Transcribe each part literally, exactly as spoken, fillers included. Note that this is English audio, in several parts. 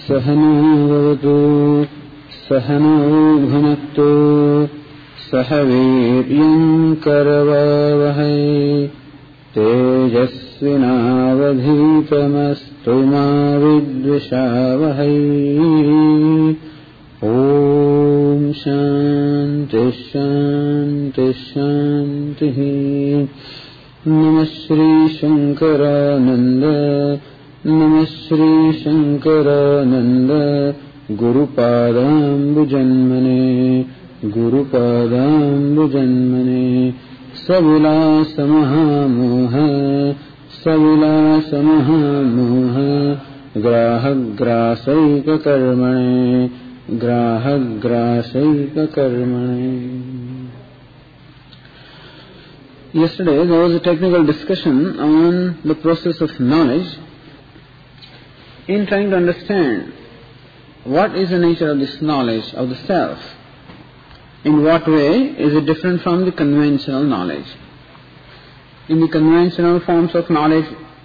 सहनो भवतु सहनो भुनक्तु सह वीर्यं करवावहै तेजस्विनावधीतमस्तु मा विद्विषावहै। ओम शांति शांति शांति। नमः श्री शंकरानंद नमः Shri Shankaranand गुरुपादाम्बुजन्मने गुरुपादाम्बुजन्मने। सविलासमहामोह सविलासमहामोह ग्राहग्रासैककर्मणे ग्राहग्रासैककर्मणे। Yesterday there was a technical discussion on the process of knowledge in trying to understand what is the nature of this knowledge of the self. In what way is it different from the conventional knowledge? In the conventional forms of knowledge,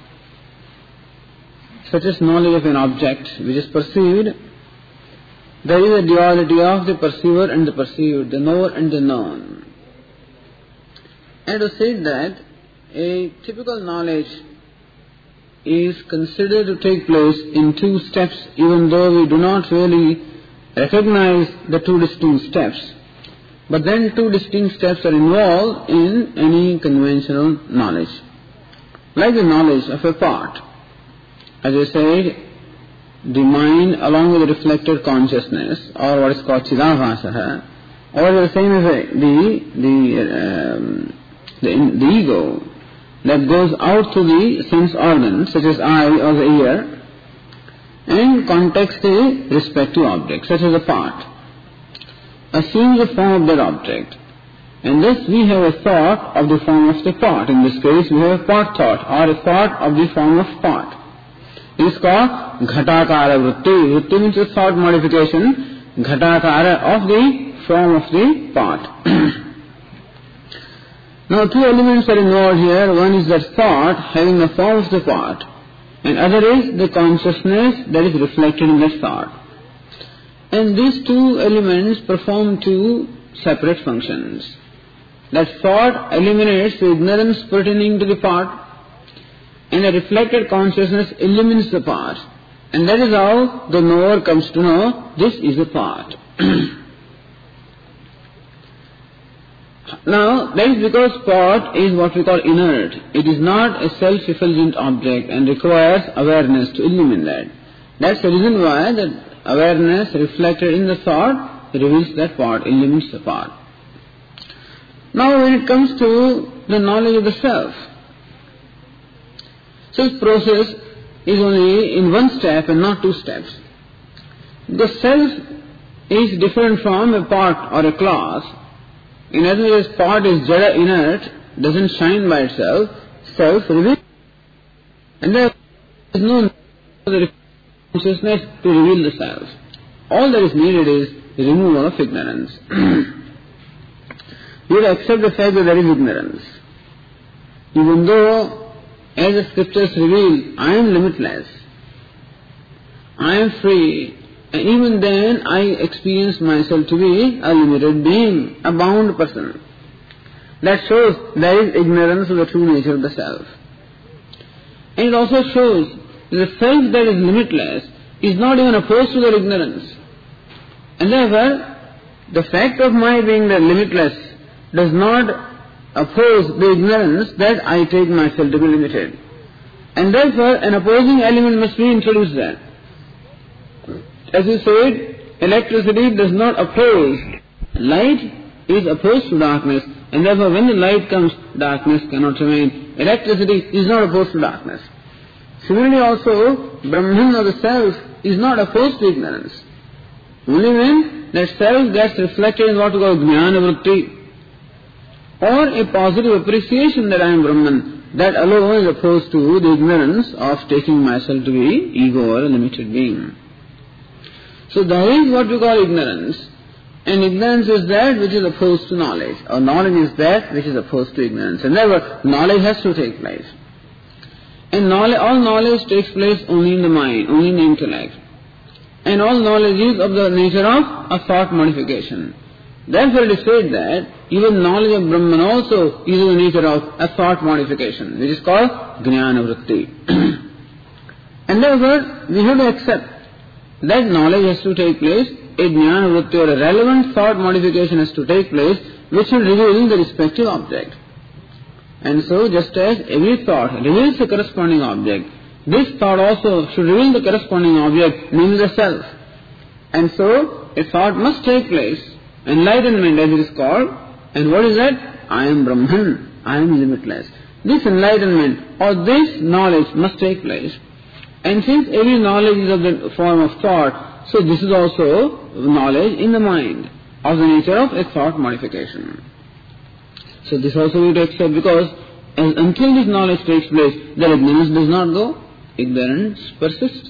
such as knowledge of an object which is perceived, there is a duality of the perceiver and the perceived, the knower and the known. And it was said that a typical knowledge is considered to take place in two steps, even though we do not really recognize the two distinct steps. But then two distinct steps are involved in any conventional knowledge. Like the knowledge of a part. As I said, the mind along with the reflected consciousness, or what is called Chidabhasaha, or the same as the, the, um, the, the ego that goes out to the sense organs, such as eye or the ear, and contacts the respective object, such as a part, assumes the form of that object. And thus we have a thought of the form of the part. In this case, we have a part thought, or a thought of the form of part. It is called Ghatakara Vritti. Vritti means a thought modification, Ghatakara of the form of the part. Now two elements are involved here. One is that thought having the form of the part, and other is the consciousness that is reflected in that thought. And these two elements perform two separate functions. That thought eliminates the ignorance pertaining to the part, and the reflected consciousness eliminates the part. And that is how the knower comes to know this is a part. Now, that is because part is what we call inert. It is not a self-effulgent object and requires awareness to illumine that. That's the reason why that awareness reflected in the thought reveals that part, illumines the part. Now, when it comes to the knowledge of the self, so this process is only in one step and not two steps. The self is different from a part or a class. In other words, part is jada, inert, doesn't shine by itself, self reveals. And there is no consciousness to reveal the self. All that is needed is the removal of ignorance. You will accept the fact that there is ignorance. Even though, as the scriptures reveal, I am limitless, I am free, and even then I experience myself to be a limited being, a bound person. That shows there is ignorance of the true nature of the self. And it also shows that the self that is limitless is not even opposed to their ignorance. And therefore, the fact of my being the limitless does not oppose the ignorance that I take myself to be limited. And therefore, an opposing element must be introduced there. As you said, electricity does not oppose. Light is opposed to darkness, and therefore when the light comes, darkness cannot remain. Electricity is not opposed to darkness. Similarly also, Brahman or the self is not opposed to ignorance. Only when that self gets reflected in what we call Jnana Vritti, or a positive appreciation that I am Brahman, that alone is opposed to the ignorance of taking myself to be ego or a limited being. So there is what we call ignorance, and ignorance is that which is opposed to knowledge, or knowledge is that which is opposed to ignorance, and therefore knowledge has to take place. And knowledge, all knowledge takes place only in the mind, only in the intellect. and all knowledge is of the nature of a thought modification. Therefore it is said that even knowledge of Brahman also is of the nature of a thought modification, which is called Jnana Vritti. And therefore we have to accept that knowledge has to take place, a Jnana Vritti or a relevant thought modification has to take place, which will reveal the respective object. And so just as every thought reveals the corresponding object, this thought also should reveal the corresponding object, namely the self. And so a thought must take place, enlightenment as it is called. And what is that? I am Brahman, I am limitless. This enlightenment or this knowledge must take place. And since every knowledge is of the form of thought, so this is also knowledge in the mind, of the nature of a thought modification. So this also we have to accept, because as until this knowledge takes place, the ignorance does not go, ignorance persists.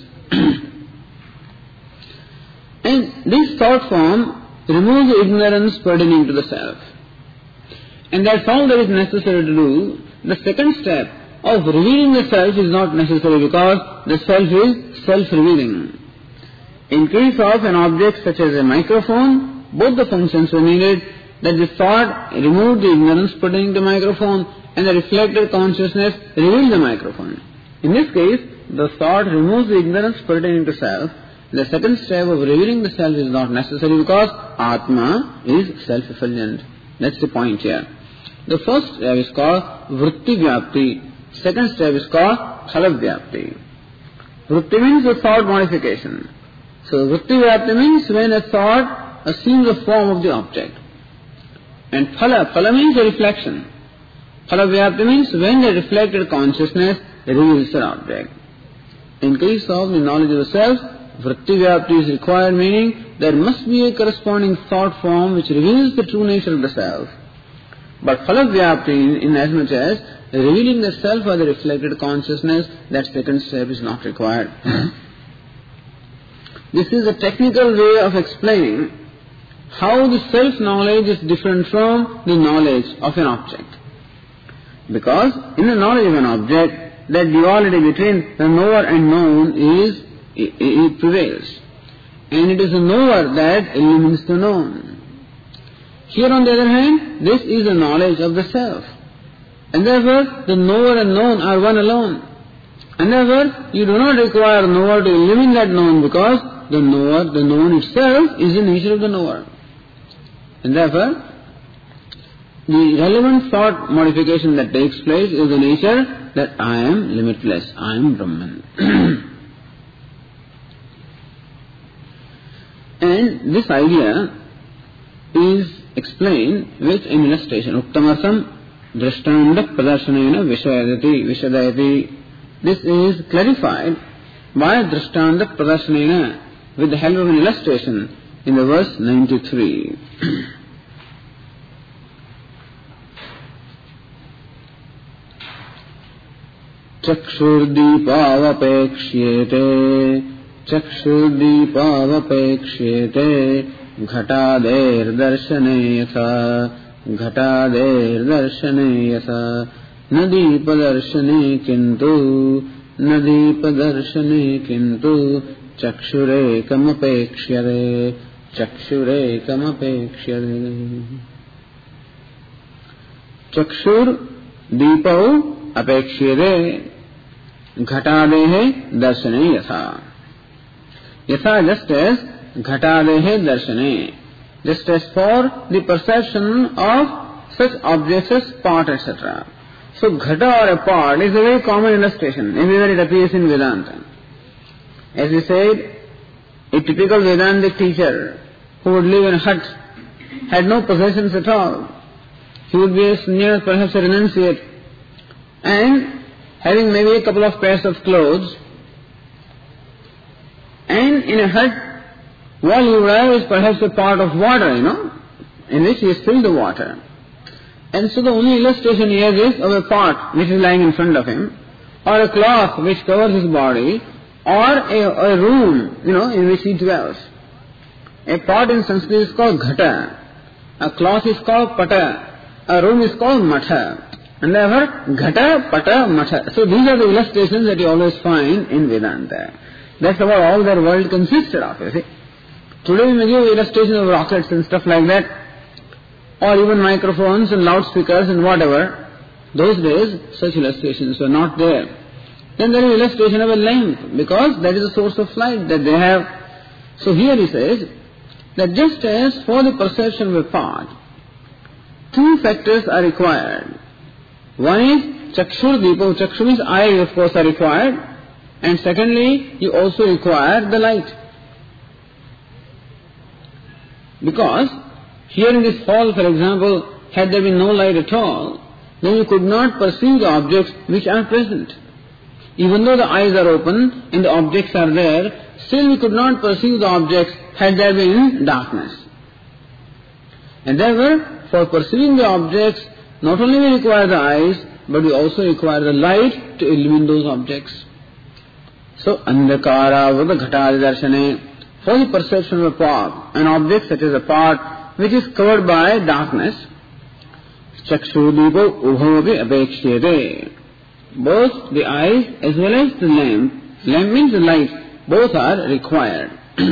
And this thought form removes the ignorance pertaining to the self. And that's all that is necessary to do. The second step of revealing the self is not necessary, because the self is self-revealing. In case of an object such as a microphone, both the functions were needed, that the thought removed the ignorance pertaining to the microphone and the reflected consciousness revealed the microphone. In this case, the thought removes the ignorance pertaining to self. The second step of revealing the self is not necessary, because Atma is self-effulgent. That's the point here. The first step is called Vritti Vyapti. Second step is called Phala Vyapti. Vritti means the thought modification. So Vritti Vyapti means when a thought assumes the form of the object. And Phala, Phala means the reflection. Phala Vyapti means when the reflected consciousness reveals the object. In case of the knowledge of the self, Vritti Vyapti is required, meaning there must be a corresponding thought form which reveals the true nature of the self. But Phala Vyapti, in, in as much as revealing the self or the reflected consciousness, that second step is not required. This is a technical way of explaining how the self-knowledge is different from the knowledge of an object. Because in the knowledge of an object, that duality between the knower and known is, it, it prevails. And it is the knower that illumines the known. Here on the other hand, this is the knowledge of the self. And therefore, the knower and known are one alone. And therefore, you do not require knower to illumine that known, because the knower, the known itself is the nature of the knower. And therefore, the relevant thought modification that takes place is the nature that I am limitless, I am Brahman. And this idea is explained with an illustration. Uktamartham drishtanda pradarsanena vishadati vishadayati. This is clarified by drishtanda pradarsanena with the help of an illustration in the verse ninety-three. Chakshurdipavapekshiyete Chakshurdipavapekshiyete Ghatader darshane yatha Ghatader darshane yatha Nadipadarshane kintu Nadipadarshane kintu Chakshure kamapekshiyare Chakshure kamapekshiyare. Chakshur dipau apekshiyare Ghatadehe darshane yatha. Yatha, just as Ghatadehe darshane, just as for the perception of such objects as pot, et cetera. So Ghata or a pot is a very common illustration. Everywhere it appears in Vedanta. As we said, a typical Vedantic teacher who would live in a hut had no possessions at all. He would be a senior, perhaps a renunciate, and having maybe a couple of pairs of clothes, and in a hut, what he would have is perhaps a pot of water, you know, in which he has filled the water. And so the only illustration he has is of a pot which is lying in front of him, or a cloth which covers his body, or a, a room, you know, in which he dwells. A pot in Sanskrit is called ghata, a cloth is called pata, a room is called matha, and therefore ghata, pata, matha. So these are the illustrations that you always find in Vedanta. That's about all their world consisted of, you see. Today we may give illustrations of rockets and stuff like that, or even microphones and loudspeakers and whatever. Those days, such illustrations were not there. Then there is illustration of a lamp, because that is a source of light that they have. So here he says that just as for the perception of a part, two factors are required. One is chakshur dipa. Chakshur means eyes, of course, are required. And secondly, you also require the light. Because here in this hall, for example, had there been no light at all, then you could not perceive the objects which are present. Even though the eyes are open and the objects are there, still we could not perceive the objects had there been darkness. And therefore, for perceiving the objects, not only we require the eyes, but we also require the light to illumine those objects. So, andhakara vada ghatadi darshane, for the perception of a part, an object such as a part which is covered by darkness, chakshudipo ubhavapi apekshiyate. Both the eyes as well as the lamp, lamp means the light, both are required.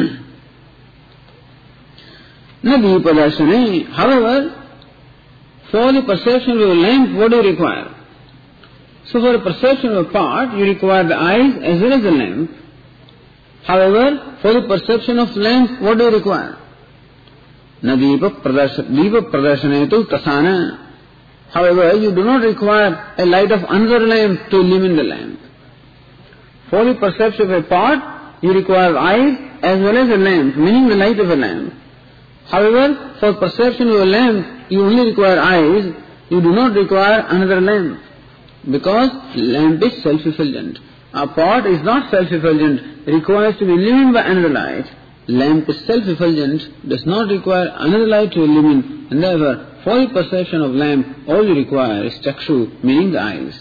Na deepadarshane, however, for the perception of a lamp, what do you require? So for the perception of a part, you require the eyes as well as the lamp. However, for the perception of lamp, what do you require? Na deepa pradarshane tasana. However, you do not require a light of another lamp to illumine the lamp. For the perception of a part, you require eyes as well as a lamp, meaning the light of a lamp. However, for perception of a lamp, you only require eyes, you do not require another lamp. Because lamp is self-effulgent. A part is not self-effulgent, requires to be illumined by another light. Lamp is self-effulgent, does not require another light to illumine, and therefore, for the perception of lamp, all you require is chakshu, meaning the eyes.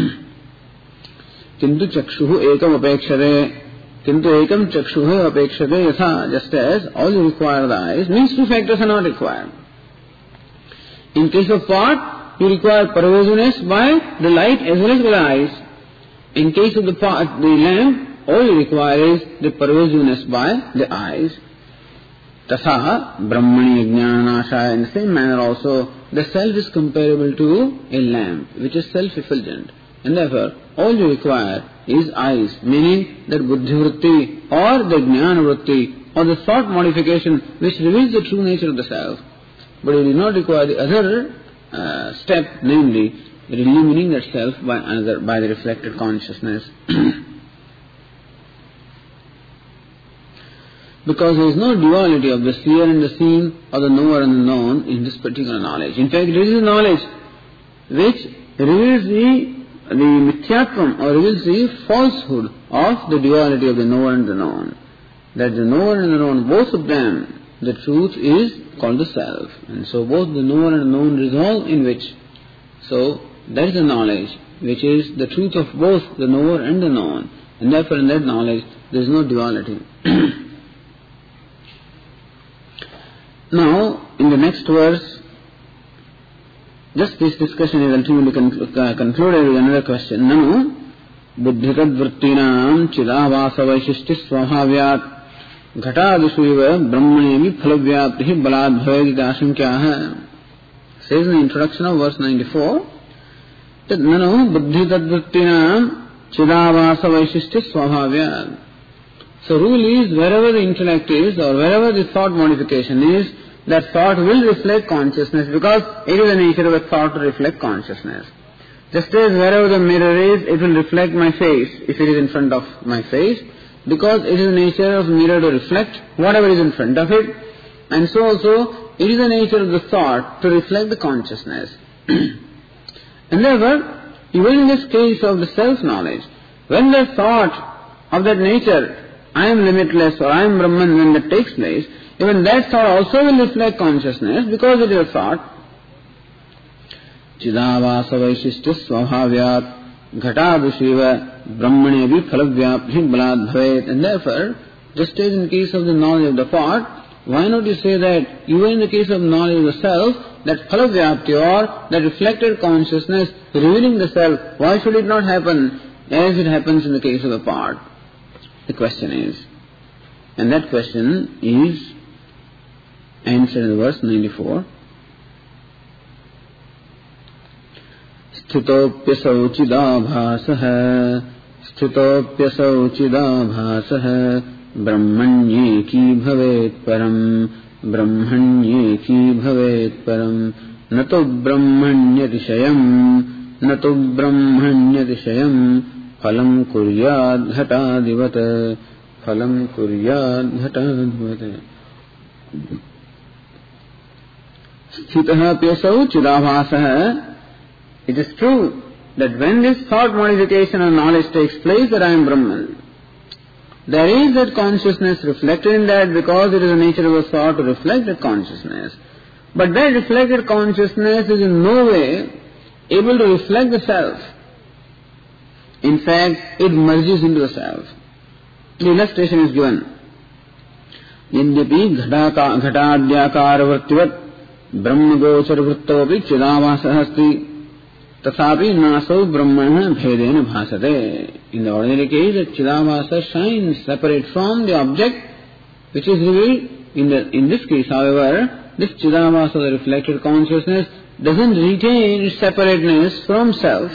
Kintu chakshuhu ekam apekshade, kintu ekam chakshuhu apekshade yatha, just as all you require the eyes, means two factors are not required. In case of part, you require pervasiveness by the light as well as by the eyes. In case of the part, the lamp, all you require is the pervasiveness by the eyes. Tasaha brahmani jnanasha, in the same manner also, the self is comparable to a lamp, which is self-effulgent. And therefore, all you require is eyes, meaning that buddhi vritti or the jnana vritti or the thought modification which reveals the true nature of the self. But you do not require the other uh, step, namely, illumining that self by another, by the reflected consciousness. Because there is no duality of the seer and the seen or the knower and the known in this particular knowledge. In fact, it is a knowledge which reveals the, the mithyatvam or reveals the falsehood of the duality of the knower and the known. That the knower and the known, both of them, the truth is called the self. And so both the knower and the known resolve in which. So that is the knowledge which is the truth of both the knower and the known. And therefore in that knowledge there is no duality. Now, in the next verse, just this discussion is ultimately conclu- uh, concluded with another question. Nanu, buddhitad vrittinam chidavasa vaishishti swabhavyat ghatadishuiva brahmanemi phalavyaprihi balad bhavedi dashankyaha. Says in the introduction of verse ninety-four, that nanu buddhitad vrittinam chidavasa vaishishti swabhavyat. So rule is, wherever the intellect is or wherever the thought modification is, that thought will reflect consciousness, because it is the nature of a thought to reflect consciousness. Just as wherever the mirror is, it will reflect my face if it is in front of my face, because it is the nature of the mirror to reflect whatever is in front of it. And so also, it is the nature of the thought to reflect the consciousness. And therefore, even in this case of the self-knowledge, when the thought of that nature, I am limitless or I am Brahman, when that takes place, even that thought also will reflect consciousness, because it is a thought. Chidavasa vaishishti swabhavyat ghatadushiva brahmanevi phalavyaprihi balad bhavet. And therefore, just as in case of the knowledge of the part, why not you say that even in the case of knowledge of the self, that phalavyapti or that reflected consciousness revealing the self, why should it not happen as it happens in the case of the part? the question is. And that question is answered in verse ninety-four. Sthitopyasau chidabhasah Sthitopyasau chidabhasah Brahmanyeki bhavet param Brahmanyeki bhavet param Nato brahmanyatishayam Nato brahmanyatishayam Phalam kuryad ghatadivat Phalam kuryad ghatadivat. Sthitah pyasau chidabhasah. It is true that when this thought modification or knowledge takes place that I am Brahman, there is that consciousness reflected in that because it is the nature of a thought to reflect that consciousness. But that reflected consciousness is in no way able to reflect the self. In fact, it merges into the self. The illustration is given. Yadyapi ghatadyakara vrittivat brahma gochar vrittavapi chidavasah asti tathapi naso brahmana bhedena bhasate. In the ordinary case, the chidavasa shines separate from the object which is revealed. In, the, in this case, however, this chidavasa, the reflected consciousness, doesn't retain its separateness from self.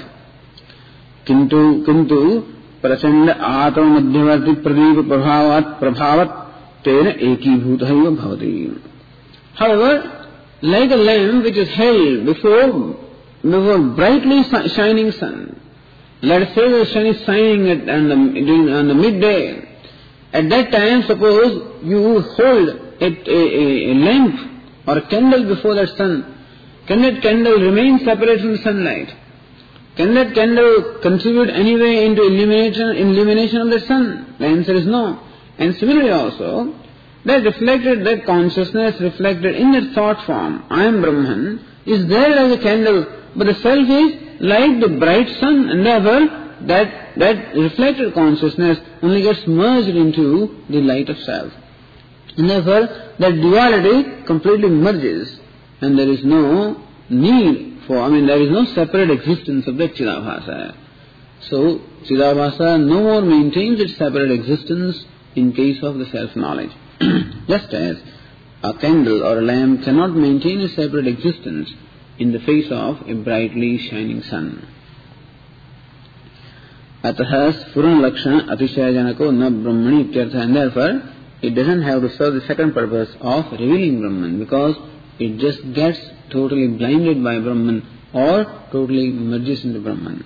Kintu, kintu, prachanda atma madhyavarti pradeep prabhavat prabhavat tena ekibhutaiva bhavati. However, like a lamp which is held before, before brightly shining sun, let us say the sun is shining at on the, during, on the midday. At that time, suppose you hold a, a, a lamp or a candle before that sun. Can that candle remain separate from the sunlight? Can that candle contribute anyway into illumination, illumination of the sun? The answer is no. And similarly also, that reflected, that consciousness reflected in that thought form, I am Brahman, is there as a candle, but the self is like the bright sun, and therefore that, that reflected consciousness only gets merged into the light of self. And therefore that duality completely merges, and there is no need for, I mean there is no separate existence of that Chidabhasa. So Chidabhasa no more maintains its separate existence in case of the self-knowledge. Just as a candle or a lamp cannot maintain a separate existence in the face of a brightly shining sun. Ataha sphurana lakshana atishaya na brahmani ityartha. And therefore, it doesn't have to serve the second purpose of revealing Brahman, because it just gets totally blinded by Brahman or totally merges into Brahman.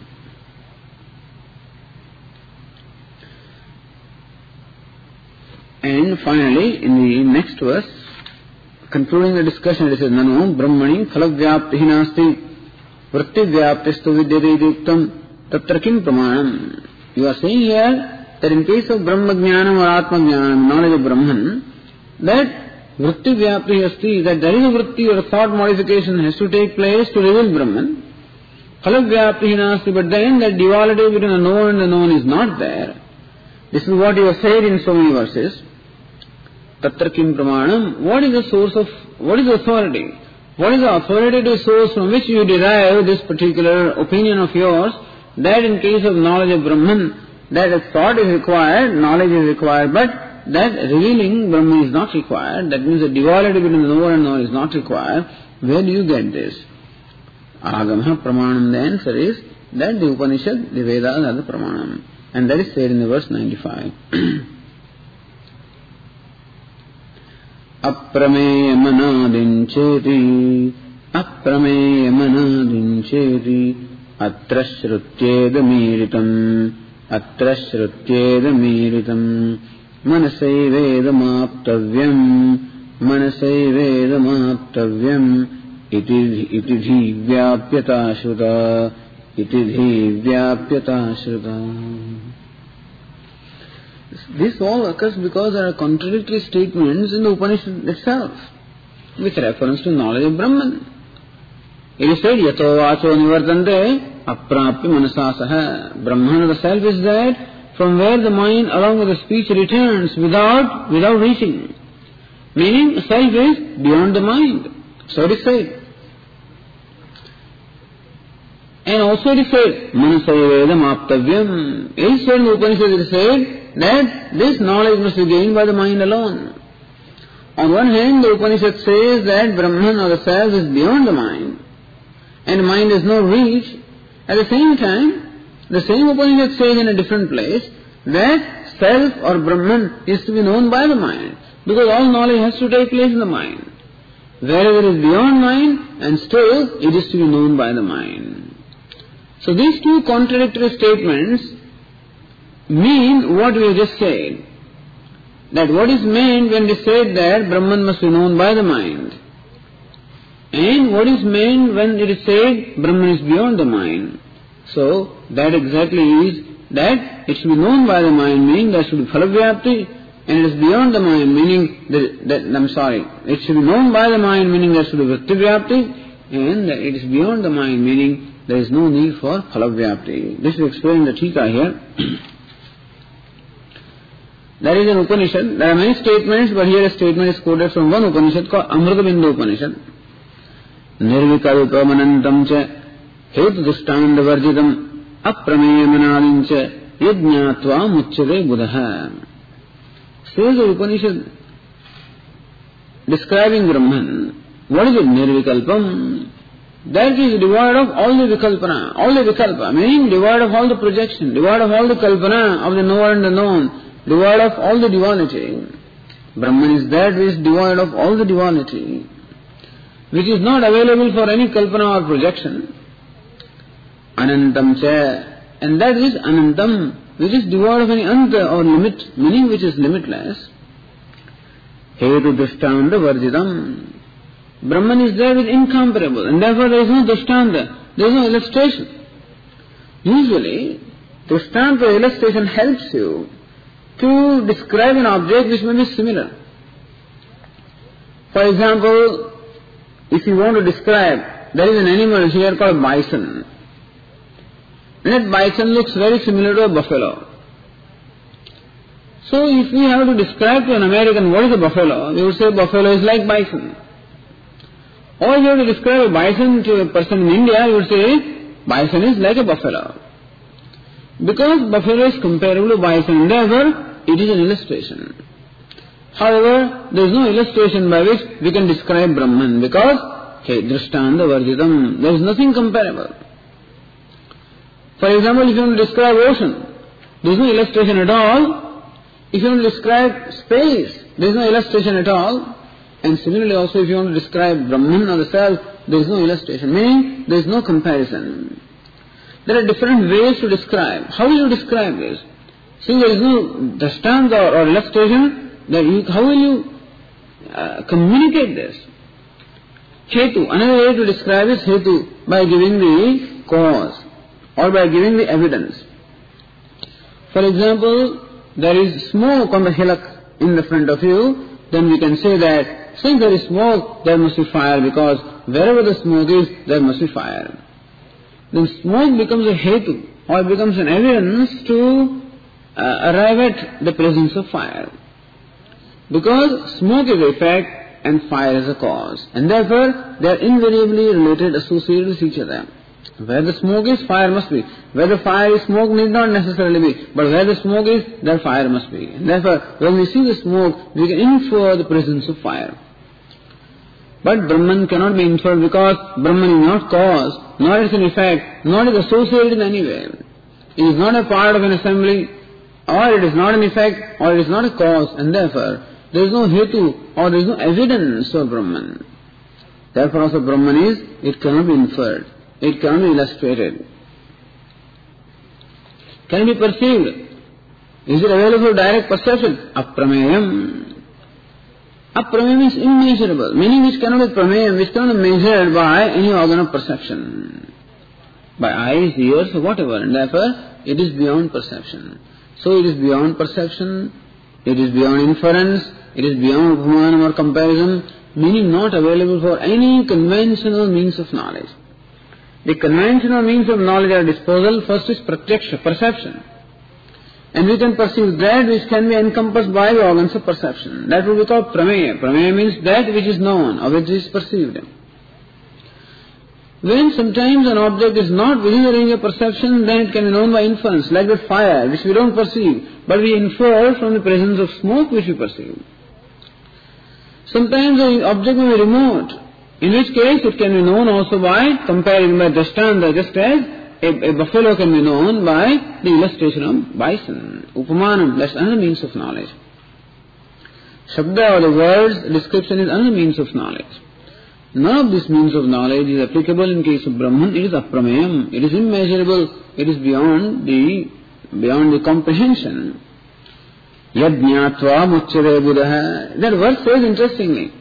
And finally, in the next verse, concluding the discussion, it says, Nanu Brahmani phalavyapti nasti vritti vyaptistu vidyate yuktam tatra kim pramanam. You are saying here that in case of Brahma Jnanam or Atma Jnanam, knowledge of Brahman, that vritti vyapti asti, that there is a vritti or a thought modification has to take place to reveal Brahman. Phalavyapti nasti, but then that duality between the known and the known is not there. This is what you have said in so many verses. Tatra kim pramanam. What is the source of, what is the authority? What is the authoritative source from which you derive this particular opinion of yours, that in case of knowledge of Brahman, that a thought is required, knowledge is required, but that revealing Brahman is not required. That means the duality between the knower and known is not required. Where do you get this? Agama pramanam. The answer is that the Upanishad, the Vedas are the pramanam. And that is said in the verse ninety-five. Aprameya manadincheti Aprameya manadincheti Atra shrutyeda miritam Atra shrutyeda miritam Manasai vedamaptavyam Manasai vedamaptavyam Iti dhi vyapyata shruta Iti dhi vyapyata shruta. This all occurs because there are contradictory statements in the Upanishad itself with reference to knowledge of Brahman. It is said, Yato vacho nivartante aprapya manasasaha. Brahman, the self, is that from where the mind along with the speech returns without without reaching. Meaning, self is beyond the mind. So it is said. And also it is said, Manasai vedam aptavyam. It is said in the Upanishad, it is said, that this knowledge must be gained by the mind alone. On one hand, the Upanishad says that Brahman or the self is beyond the mind, and mind has no reach. At the same time, the same Upanishad says in a different place that self or Brahman is to be known by the mind, because all knowledge has to take place in the mind. Wherever it is beyond mind, and still it is to be known by the mind. So these two contradictory statements mean what we have just said. That what is meant when we said that Brahman must be known by the mind, and what is meant when it is said Brahman is beyond the mind. So that exactly is that it should be known by the mind, meaning there should be phalavyapti, and it is beyond the mind, meaning that, that I'm sorry, it should be known by the mind, meaning there should be vritti-vyapti, and that it is beyond the mind, meaning there is no need for phalavyapti. This is explained in the Tika here. There is an Upanishad. There are many statements, but here a statement is quoted from one Upanishad called Amrutabindu Upanishad. Nirvikalpa manantam cha hetu dushtanda varjitam aprameya manadin cha yajñātva muchyate buddha. Says the Upanishad describing Brahman. What is it? Nirvikalpam. That is devoid of all the vikalpana, all the vikalpa, meaning devoid of all the projection, devoid of all the kalpana of the knower and the known, devoid of all the divinity. Brahman is that which is devoid of all the divinity, which is not available for any kalpana or projection. Anantam cha, and that is anantam, which is devoid of any anta or limit, meaning which is limitless. Hetu drishtanta varjitam. Brahman is there with incomparable, and therefore there is no drishtanta, there is no illustration. Usually, drishtanta or illustration helps you to describe an object which may be similar. For example, if you want to describe, there is an animal here called bison. And that bison looks very similar to a buffalo. So if we have to describe to an American what is a buffalo, we would say buffalo is like bison. Or if you have to describe a bison to a person in India, you would say bison is like a buffalo. Because buffalo is comparable to bison, therefore it is an illustration. However, there is no illustration by which we can describe Brahman, because hey, drishtanta varjitam, there is nothing comparable. For example, if you want to describe ocean, there is no illustration at all. If you want to describe space, there is no illustration at all. And similarly also, if you want to describe Brahman or the self, there is no illustration, meaning there is no comparison. There are different ways to describe. How will you describe this? Since there is no drishtanta or, or illustration, that you, how will you uh, communicate this? Hetu, another way to describe is hetu, by giving the cause or by giving the evidence. For example, there is smoke on the hillock in the front of you, then we can say that since there is smoke, there must be fire, because wherever the smoke is, there must be fire. Then smoke becomes a hetu, or becomes an evidence to uh, arrive at the presence of fire. Because smoke is a effect and fire is a cause. And therefore, they are invariably related, associated with each other. Where the smoke is, fire must be. Where the fire is, smoke need not necessarily be. But where the smoke is, there fire must be. And therefore, when we see the smoke, we can infer the presence of fire. But Brahman cannot be inferred, because Brahman is not cause, nor is an effect, nor is associated in any way. It is not a part of an assembly, or it is not an effect, or it is not a cause, and therefore there is no hetu, or there is no evidence of Brahman. Therefore also Brahman is, it cannot be inferred, it cannot be illustrated. Can it be perceived? Is it available for direct perception? Aprameyam. Aprameya means immeasurable, meaning which cannot be prameyam, which cannot be measured by any organ of perception, by eyes, ears, or whatever, and therefore it is beyond perception. So it is beyond perception, it is beyond inference, it is beyond upamanam or comparison, meaning not available for any conventional means of knowledge. The conventional means of knowledge at our disposal, first is pratyaksha, perception. And we can perceive that which can be encompassed by the organs of perception. That will be called prameya. Prameya means that which is known or which is perceived. When sometimes an object is not within the range of perception, then it can be known by inference, like that fire, which we don't perceive, but we infer from the presence of smoke which we perceive. Sometimes the object may be remote, in which case it can be known also by comparing by Dashtanta, just as a, a buffalo can be known by the illustration of bison. Upamanam, that's another means of knowledge. Shabda or the words description is another means of knowledge. None of these means of knowledge is applicable in case of Brahman. It is aprameyam. It is immeasurable. It is beyond the beyond the comprehension. Yad jnatva muchyate buddha. That verse says interestingly.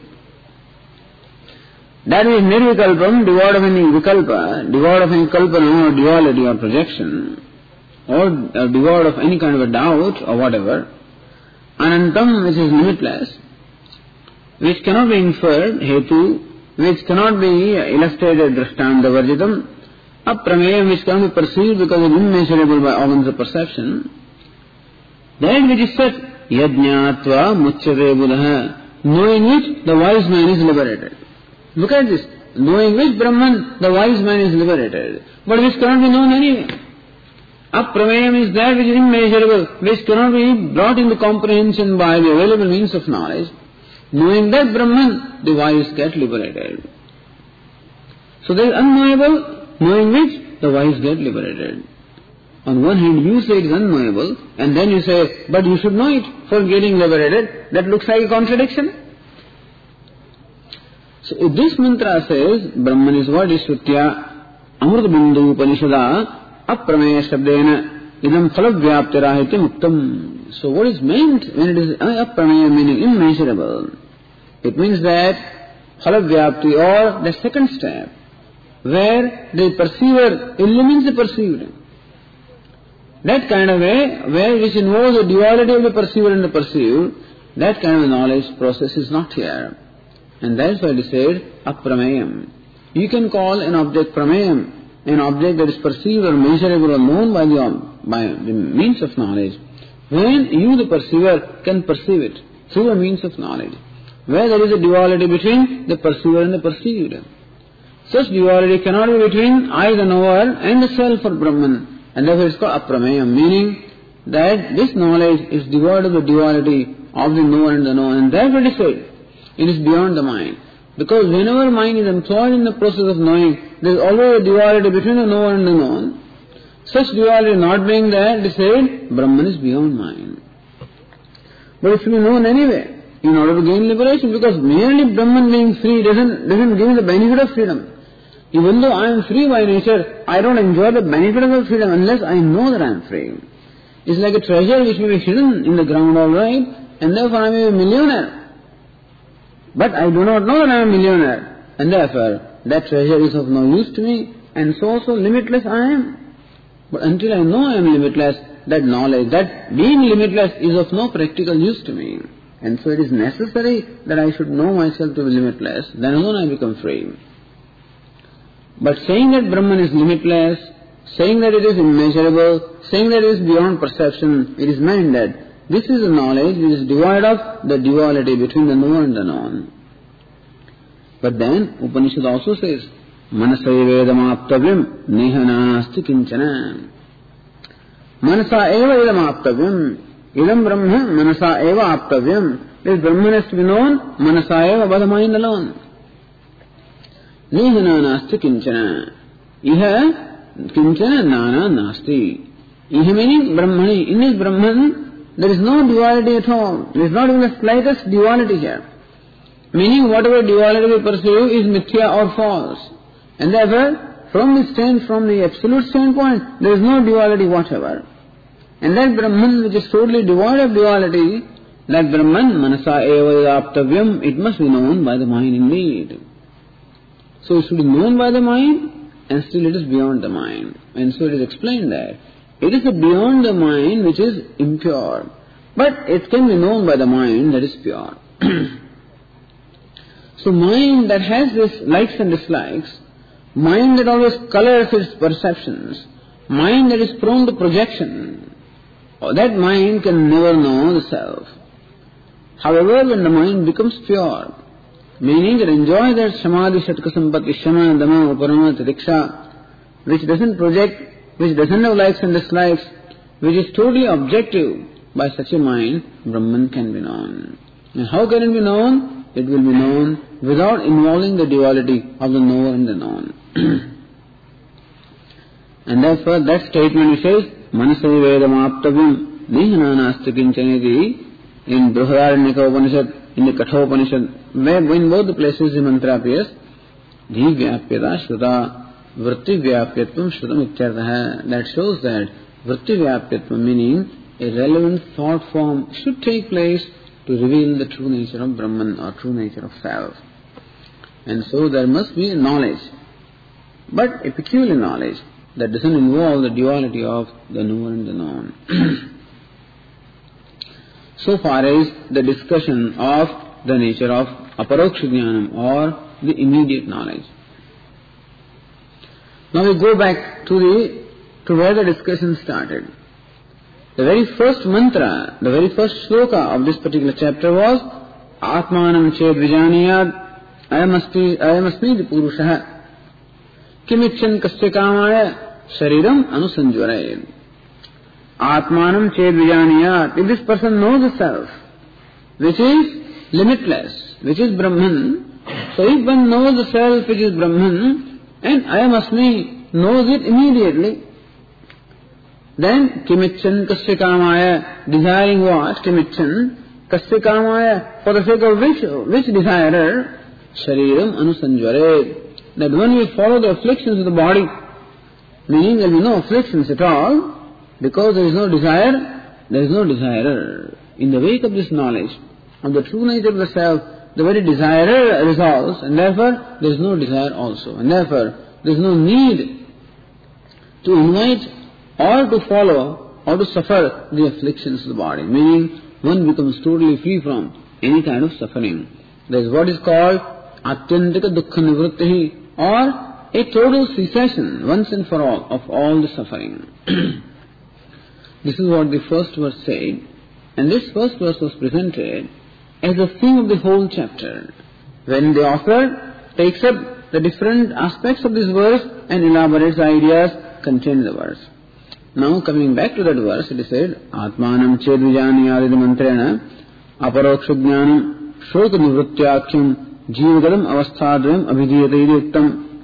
That is nirvikalpam, devoid of any vikalpa, devoid of any kalpana or duality or projection, or uh, devoid of any kind of a doubt or whatever. Anantam, which is limitless, which cannot be inferred, hetu, which cannot be illustrated, drashtanta varjitam, aprameyam, which cannot be perceived because it is immeasurable by organs of perception. That which is said, yajñātva muchyate buddha, knowing which the wise man is liberated. Look at this, knowing which Brahman, the wise man is liberated, but which cannot be known anyway. Aprameyam is that which is immeasurable, which cannot be brought into comprehension by the available means of knowledge. Knowing that Brahman, the wise get liberated. So there is unknowable, knowing which the wise get liberated. On one hand you say it is unknowable, and then you say, but you should know it for getting liberated. That looks like a contradiction. So if this mantra says, Brahman is what is Shruttya, Amrita Bindu Upanishada, Aprameya Shabdena, Idam Phalavvyaptirahiti Muktam. So what is meant when it is Aprameya, meaning immeasurable? It means that Phalavvyapti, or the second step, where the perceiver illumines the perceived. That kind of way, where which involves the duality of the perceiver and the perceived, that kind of knowledge process is not here. And that is why it is said, aprameyam. You can call an object prameyam, an object that is perceived or measurable or known by the, by the means of knowledge, when you, the perceiver, can perceive it through a means of knowledge, where there is a duality between the perceiver and the perceived. Such duality cannot be between I, the knower, and the self or Brahman, and therefore it is called aprameyam, meaning that this knowledge is devoid of the duality of the knower and the known, and therefore it is said, it is beyond the mind. Because whenever mind is employed in the process of knowing, there is always a duality between the knower and the known. Such duality not being there, it is said, Brahman is beyond mind. But it should be known anyway, in order to gain liberation, because merely Brahman being free doesn't, doesn't give the benefit of freedom. Even though I am free by nature, I don't enjoy the benefit of the freedom unless I know that I am free. It's like a treasure which may be hidden in the ground, all right, and therefore I may be a millionaire. But I do not know that I am a millionaire, and therefore that treasure is of no use to me, and so also limitless I am. But until I know I am limitless, that knowledge, that being limitless is of no practical use to me. And so it is necessary that I should know myself to be limitless, then alone I become free. But saying that Brahman is limitless, saying that it is immeasurable, saying that it is beyond perception, it is meant that this is a knowledge which is devoid of the duality between the knower and the known. But then Upanishad also says, Manasa evedam aptavyam nehanasti kinchana. Manasa eva idam aptavyam. Idam Brahma manasa eva aptavyam. This Brahman has to be known, manasa eva, by the mind alone. Nehanasti kinchana. Iha kinchana nana nasti. Iha meaning Brahmani. In this Brahman, there is no duality at all. There is not even the slightest duality here. Meaning whatever duality we perceive is mithya or false. And therefore, from the stand, from the absolute standpoint, there is no duality whatever. And that Brahman which is totally devoid of duality, that Brahman, manasa eva aptavyam, it must be known by the mind indeed. So it should be known by the mind, and still it is beyond the mind. And so it is explained that it is beyond the mind which is impure, but it can be known by the mind that is pure. So mind that has this likes and dislikes, mind that always colors its perceptions, mind that is prone to projection, that mind can never know the self. However, when the mind becomes pure, meaning that enjoy that samadhi, shatka sampatti, shama, dama, uparama, titiksha, which doesn't project, which doesn't have likes and dislikes, which is totally objective. By such a mind, Brahman can be known. And how can it be known? It will be known without involving the duality of the knower and the known. And therefore that statement which says, Manasai Vedam Aptavyam Nihananasti Kinchaniti, in Brihadaranyaka Upanishad, in the Katha Upanishad, where in both the places the mantra appears, Dhivyapyata Shruta Vritti Vyapyatvam Shrutam Ityartha. That shows that Vritti Vyapyatvam, meaning a relevant thought form, should take place to reveal the true nature of Brahman or true nature of self. And so there must be a knowledge, but a peculiar knowledge that doesn't involve the duality of the knower and the known. So far as the discussion of the nature of aparoksha jnanam or the immediate knowledge. Now we go back to the to where the discussion started. The very first mantra, the very first shloka of this particular chapter was Atmanam ched vijaniyad ayamasmi ayamasmi purushaha kimichan kasya kamaya shariram anusanjvarayed. Atmanam ched vijaniyad. If this person knows the self, which is limitless, which is Brahman, so if one knows the self which is Brahman, and ayamasmi knows it immediately, then kimichan kasya kamaya, desiring what? Kimichan kasya kamaya, for the sake of which, which desirer? Shariram anusanjvared. That one will follow the afflictions of the body, meaning there will be no afflictions at all, because there is no desire, there is no desirer. In the wake of this knowledge of the true nature of the self, the very desirer resolves, and therefore there is no desire also. And therefore there is no need to invite or to follow or to suffer the afflictions of the body, meaning one becomes totally free from any kind of suffering. There is what is called atyantika dukkha nivritti, or a total cessation once and for all of all the suffering. This is what the first verse said, and this first verse was presented as the theme of the whole chapter, when the author takes up the different aspects of this verse and elaborates the ideas contained in the verse. Now coming back to that verse, it is said, Atmanam ched vijaniyadida mantrena aparoksha jnanam shoka nivrityakyam jivagadam avasthadvayam abhidhiyate idiktam.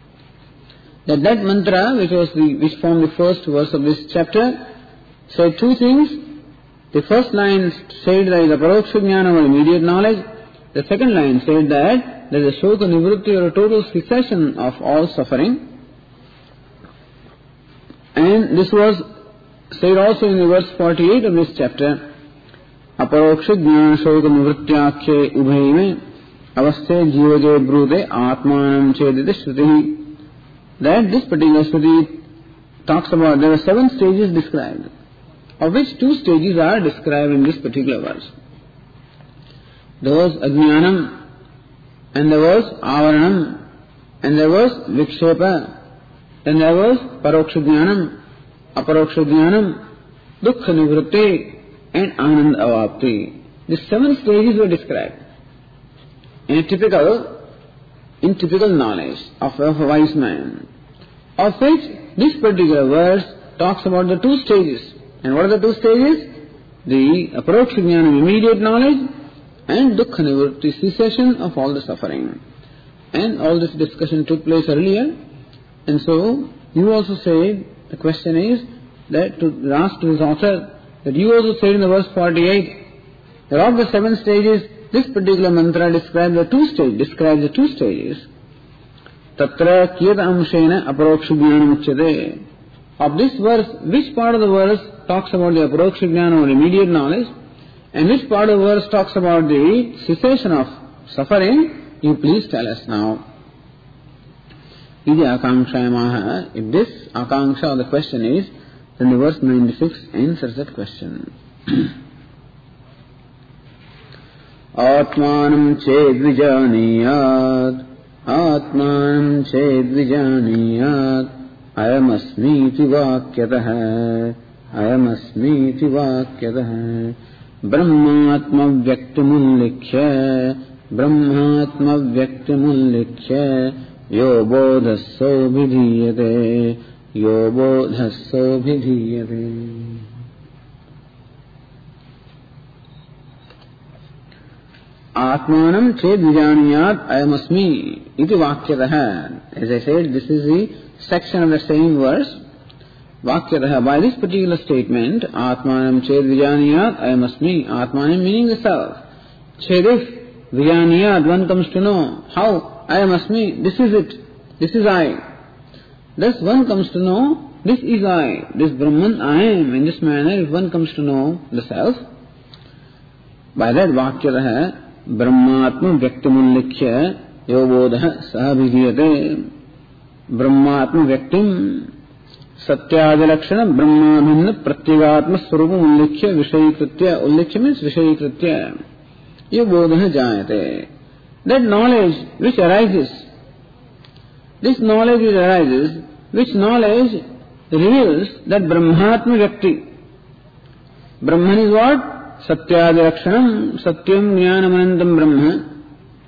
That that mantra, which was the, which formed the first verse of this chapter, said two things. The first line said that is aparoksha jnanam or immediate knowledge. The second line said that there is a shoka nivritti or a total cessation of all suffering. And this was said also in the verse forty-eight of this chapter. Aparoksha jnana shoka nivrityakhye ubhayime avasthe jivaje brute atmanam chedite shrutihi. That this particular shruti talks about, there are seven stages described, of which two stages are described in this particular verse. There was ajnanam, and there was avaranam, and there was vikshepa, then there was paroksha jnanam, aparoksha jnanam, dukkha nivritti, and anand avapti. These seven stages were described in a typical, in typical knowledge of a wise man, of which this particular verse talks about the two stages. And what are the two stages? The aparoksha jnanam, immediate knowledge, and dukkha nivritti, cessation of all the suffering. And all this discussion took place earlier. And so, you also said, the question is, that to ask to his author, that you also said in the verse forty-eight, that of the seven stages, this particular mantra describes the two stages, describes the two stages. Tatra kiyat amshena aparoksha jnanam uchyate. Of this verse, which part of the verse talks about the aparoksha jnana or immediate knowledge, and which part of the verse talks about the cessation of suffering, you please tell us now. Idi akanksha. If this akanksha or the question is, then the verse ninety-six answers that question. Atmanam ched vijaniyad, Atmanam ched vijaniyad, ayamasmiti vakyatah, ayamasmiti vakyatah, brahmatma vyaktamullikhya, Brahmatma vyaktimullikhya yo bodhasso vidhiyate yo bodhasso vidhiyate. Atmanam ched vijaniyat ayamasmi iti vakyataha. As I said, this is the section of the same verse. Vakyataha. By this particular statement, Atmanam ched vijaniyat ayamasmi. Atmanam meaning the self. Chedif vijaniyat, one comes to know. How? Ayamasmi, this is it. This is I. Thus one comes to know, this is I. This Brahman I am. In this manner, if one comes to know the self, by that vakyataha, Brahmatma vyaktimullikhya yo bodha saha vidhiyate. Brahmatma vyaktim satyadilakshana brahmabhinna pratyagatma swarupam ullikhya vishayikritya. Ullikhya means vishayikritya. Yo bodha jayate. That knowledge which arises, this knowledge which arises, which knowledge reveals that Brahmatma vyakti. Brahman is what? Satyadirakshanam, Satyam Jnanamanantam Brahma,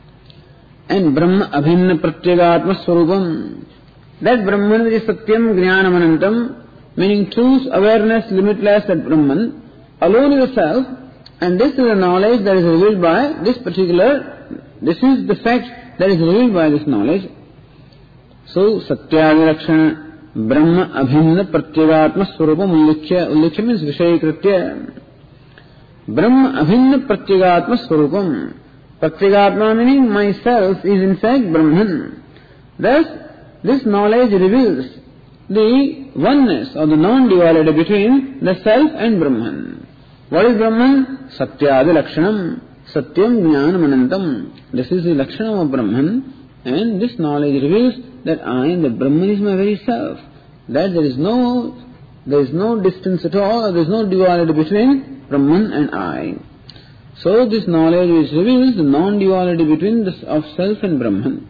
and Brahma Abhinna Pratyagatma Swarupam. That Brahman which is Satyam Jnanamanantam, meaning truth, awareness, limitless, that Brahman alone is the self, and this is the knowledge that is revealed by this particular, this is the fact that is revealed by this knowledge. So, Satyadirakshana Brahma Abhinna Pratyagatma Swarupam Ullikhya. Ullikhya means Vishayikritya. Brahma Abhinna Pratyagatma Swarupam. Pratyagatma meaning myself is in fact Brahman. Thus, this knowledge reveals the oneness or the non-duality between the self and Brahman. What is Brahman? Satyadi Lakshanam. Satyam Jnanamanantam. This is the Lakshanam of Brahman, and this knowledge reveals that I, the Brahman, is my very self. That there is no, there is no distance at all, there is no duality between Brahman and I. So this knowledge which reveals the non-duality between the of self and Brahman.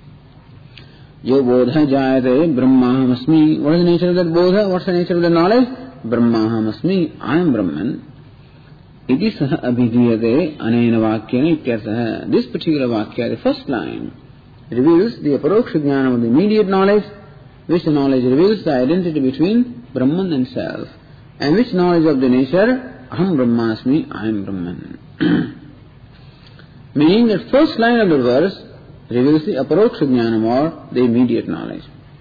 Yo bodha jayate brahmahamasmi. What is the nature of that bodha? What is the nature of the knowledge? Brahmahamasmi. I am Brahman. Iti saha abhidhiyate anena vakyana ityartha. This particular vakya, the first line, reveals the aparoksha jnana of the immediate knowledge, which knowledge reveals the identity between Brahman and self, and which knowledge of the nature Aham Brahmasmi, I am Brahman. Meaning that first line of the verse reveals the aparoksha jnanam or the immediate knowledge.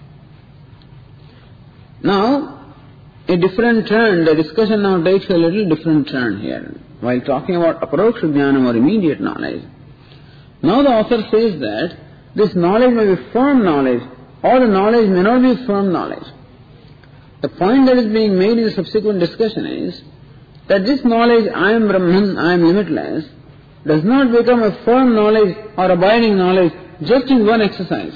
Now, a different turn, the discussion now takes a little different turn here. While talking about aparoksha jnanam or immediate knowledge, now the author says that this knowledge may be firm knowledge or the knowledge may not be firm knowledge. The point that is being made in the subsequent discussion is that this knowledge, I am Brahman, I am limitless, does not become a firm knowledge or abiding knowledge just in one exercise.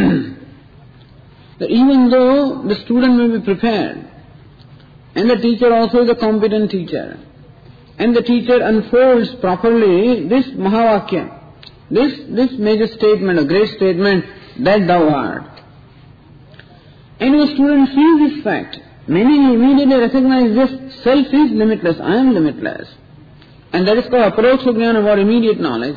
That even though the student may be prepared, and the teacher also is a competent teacher, and the teacher unfolds properly this Mahavakya, this, this major statement, a great statement, that thou art. And the student feels this fact, meaning he immediately recognizes this self is limitless, I am limitless. And that is called aparoksha jnana or immediate knowledge.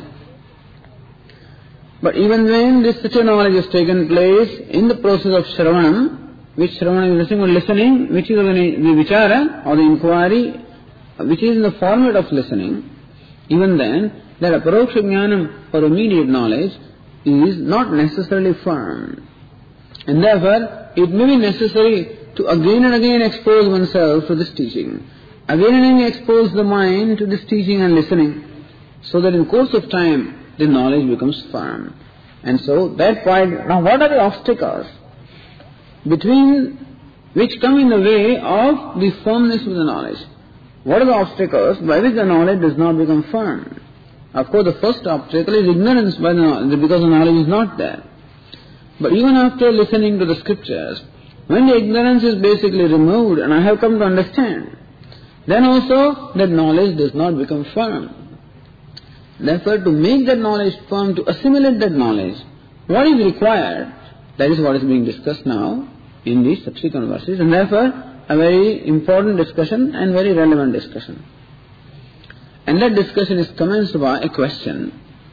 But even when this such a knowledge has taken place in the process of Shravanam, which Shravanam is listening or listening, which is the, the vichara or the inquiry, which is in the format of listening, even then, that aparoksha jnanam or immediate knowledge is not necessarily firm. And therefore, it may be necessary to again and again expose oneself to this teaching. Again and again expose the mind to this teaching and listening, so that in course of time, the knowledge becomes firm. And so, that point, now what are the obstacles between which come in the way of the firmness of the knowledge? What are the obstacles by which the knowledge does not become firm? Of course, the first obstacle is ignorance by the knowledge, because the knowledge is not there. But even after listening to the scriptures, when the ignorance is basically removed and I have come to understand, then also that knowledge does not become firm. Therefore, to make that knowledge firm, to assimilate that knowledge, what is required, that is what is being discussed now in these subsequent verses, and therefore a very important discussion and very relevant discussion. And that discussion is commenced by a question.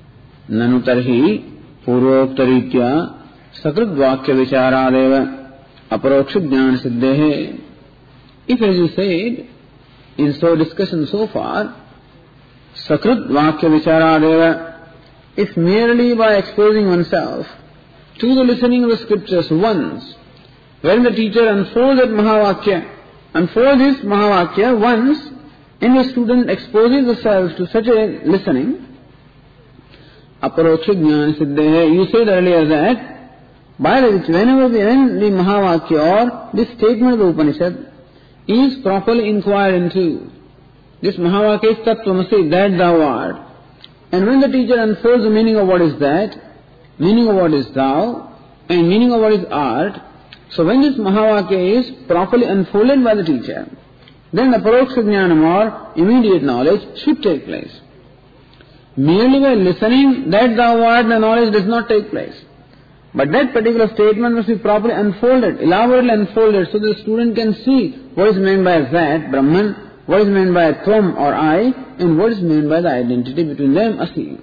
ननु तर्हि पूर्वोक्तरीत्या सकृद्वाक्य विचारादेव अपरोक्ष ज्ञान सिद्धेः. If, as you said, in so discussion so far, Sakrit Vakya Vicharadeva, if merely by exposing oneself to the listening of the scriptures once, when the teacher unfolds that Mahavakya, unfolds this Mahavakya once, and the student exposes themselves to such a listening, Aparoksha Jnana Siddhehe, you said earlier that, by which whenever the, when the Mahavakya or this statement of the Upanishad is properly inquired into, this Mahavakya is Tattvamasi, that thou art. And when the teacher unfolds the meaning of what is that, meaning of what is thou, and meaning of what is art, so when this Mahavakya is properly unfolded by the teacher, then the Paroksha Jnanam or immediate knowledge should take place. Merely by listening that thou art, the knowledge does not take place. But that particular statement must be properly unfolded, elaborately unfolded, so the student can see what is meant by that, Brahman, what is meant by Tvam or I, and what is meant by the identity between them, Asi.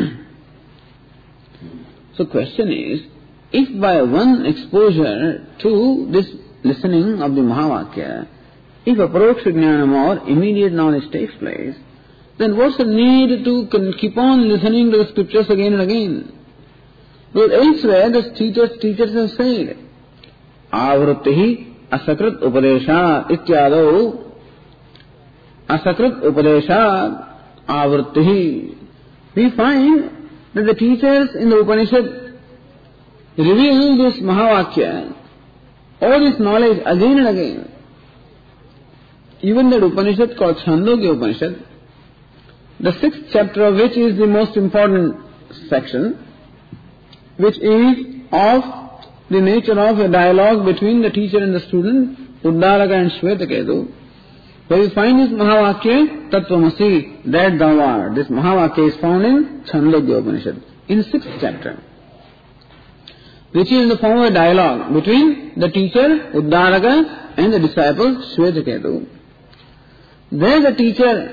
So question is, if by one exposure to this listening of the Mahavakya, if Aparoksha Jnanam or immediate knowledge takes place, then what's the need to keep on listening to the scriptures again and again? Because elsewhere the teachers, teachers have said, Avrutti asakrit upadesha ityado, asakrit upadesha avrutti. We find that the teachers in the Upanishad reveal this Mahavakya, all this knowledge again and again. Even that Upanishad called Chandogya Upanishad, the sixth chapter of which is the most important section, which is of the nature of a dialogue between the teacher and the student, Uddalaka and Shvetaketu, where we find this Mahavakya, Tattvamasi, that thou art. This Mahavakya is found in Chandogya Upanishad, in sixth chapter, which is in the form of a dialogue between the teacher, Uddalaka, and the disciple, Shvetaketu. There the teacher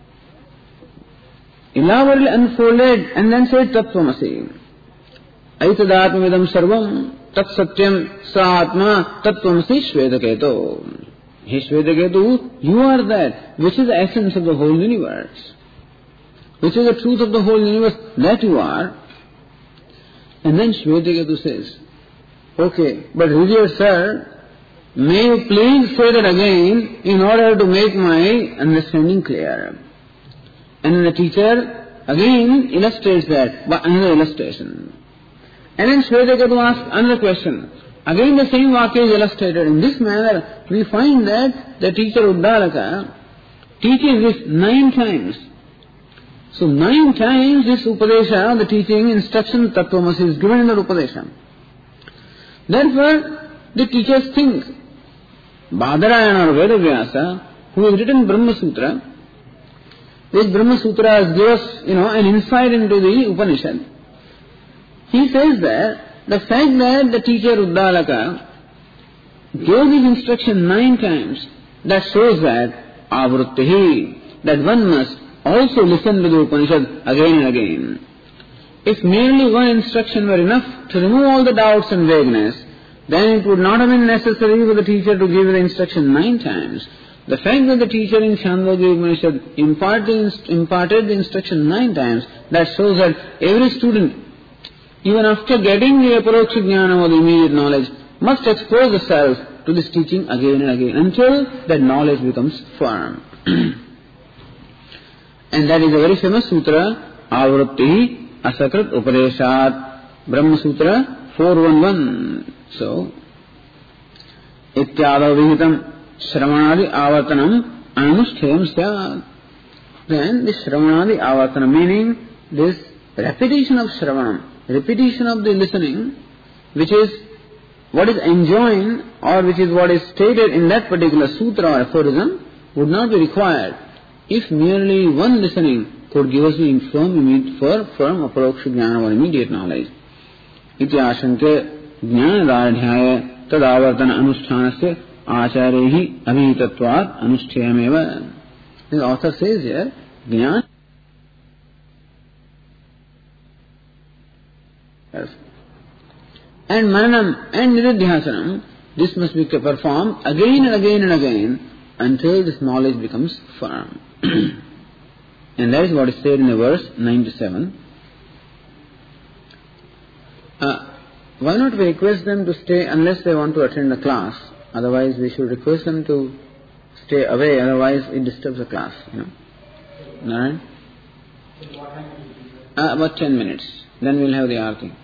elaborately unfolded and then said Tattvamasi. Aitadatmamidam sarvam tat satyam sa atma tattvamasi Shvetaketu. He Shvetaketu, you are that which is the essence of the whole universe, which is the truth of the whole universe, that you are. And then Shvetaketu says, okay, but revered sir, may you please say that again in order to make my understanding clear. And then the teacher again illustrates that by another illustration. And then Shvetaketu asks another question. Again the same Vakya is illustrated. In this manner we find that the teacher Uddalaka teaches this nine times. So nine times this Upadesha, the teaching, instruction, Tattvamasi is given in the Upadesha. Therefore the teachers think, Badarayana or Vedavyasa, who has written Brahma Sutra, this Brahma Sutra gives us, you know, an insight into the Upanishad. He says that the fact that the teacher Uddalaka gave this instruction nine times, that shows that Avrutti, that one must also listen to the Upanishad again and again. If merely one instruction were enough to remove all the doubts and vagueness, then it would not have been necessary for the teacher to give the instruction nine times. The fact that the teacher in Chandogya Upanishad imparted, imparted the instruction nine times, that shows that every student, even after getting the Aparoksha Jnana or the immediate knowledge, must expose themselves to this teaching again and again until that knowledge becomes firm. And that is a very famous sutra, Avrutti Asakrit Upadeshat, Brahma Sutra four eleven. So, Ityada Vihitam Shravanadi Avartanam Anusthayam Syat. Then this Shravanadi Avartanam, meaning this repetition of Shravanam, repetition of the listening, which is what is enjoined or which is what is stated in that particular sutra or aphorism, would not be required if merely one listening could give us the firm, for firm Aparoksha Jnana or immediate knowledge. Iti ashanke Jnanadadhyaya tadavartana anushthanasya acharehi abhitatvat anushthyameva. The author says here, Jnana Yes. And mananam and nididhyasanam, this must be performed again and again and again until this knowledge becomes firm. And that is what is said in the verse ninety-seven. Uh, why not we request them to stay unless they want to attend the class? Otherwise we should request them to stay away, otherwise it disturbs the class, you know. Alright? Uh, about ten minutes. Then we'll have the arati.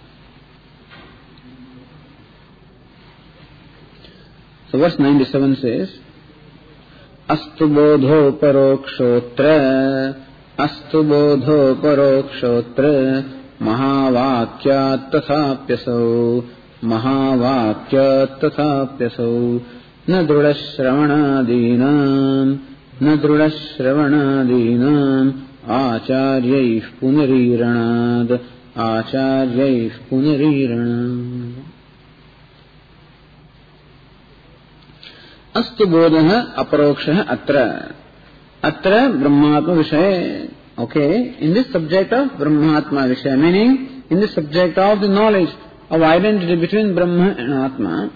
So verse ninety-seven says, Astu bodho parokshotra, Astu bodho parokshotra, Mahavakyat tathapyasau, Mahavakyat tathapyasau, Na drudashravanadinam, Na drudashravanadinam, Acharyaih punariranad, Acharyaih punariranad. Astu bodha aparoksha atra. Atra brahmatma vishaya. Okay, in this subject of brahmatma vishaya, meaning in this subject of the knowledge of identity between Brahma and Atma,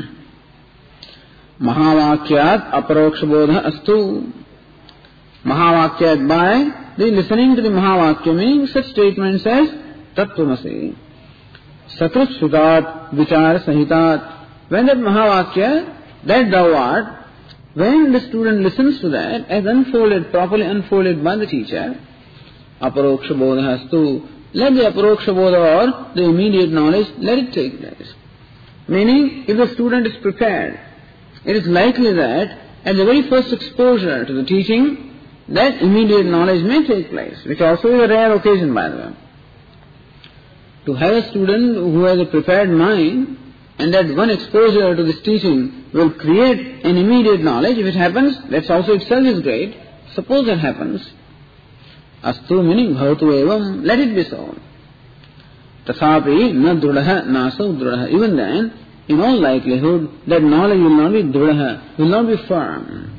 Mahavakyat aparoksha bodha astu. Mahavakyat, by the listening to the Mahavakya, meaning such statements as Tattvamasi, Satrut Sudat, Vichar Sahitat. When that Mahavakya, that thou art, when the student listens to that, as unfolded, properly unfolded by the teacher, aparoksha bodha astu, let the aparoksha bodha or the immediate knowledge, let it take place. Meaning, if the student is prepared, it is likely that at the very first exposure to the teaching, that immediate knowledge may take place, which also is a rare occasion, by the way. To have a student who has a prepared mind, and that one exposure to this teaching will create an immediate knowledge, if it happens, that also itself is great. Suppose that happens, astu meaning bhavatu evam, let it be so. Tathapi na drudaha nasa drudaha. Even then, in all likelihood, that knowledge will not be drudaha, will not be firm.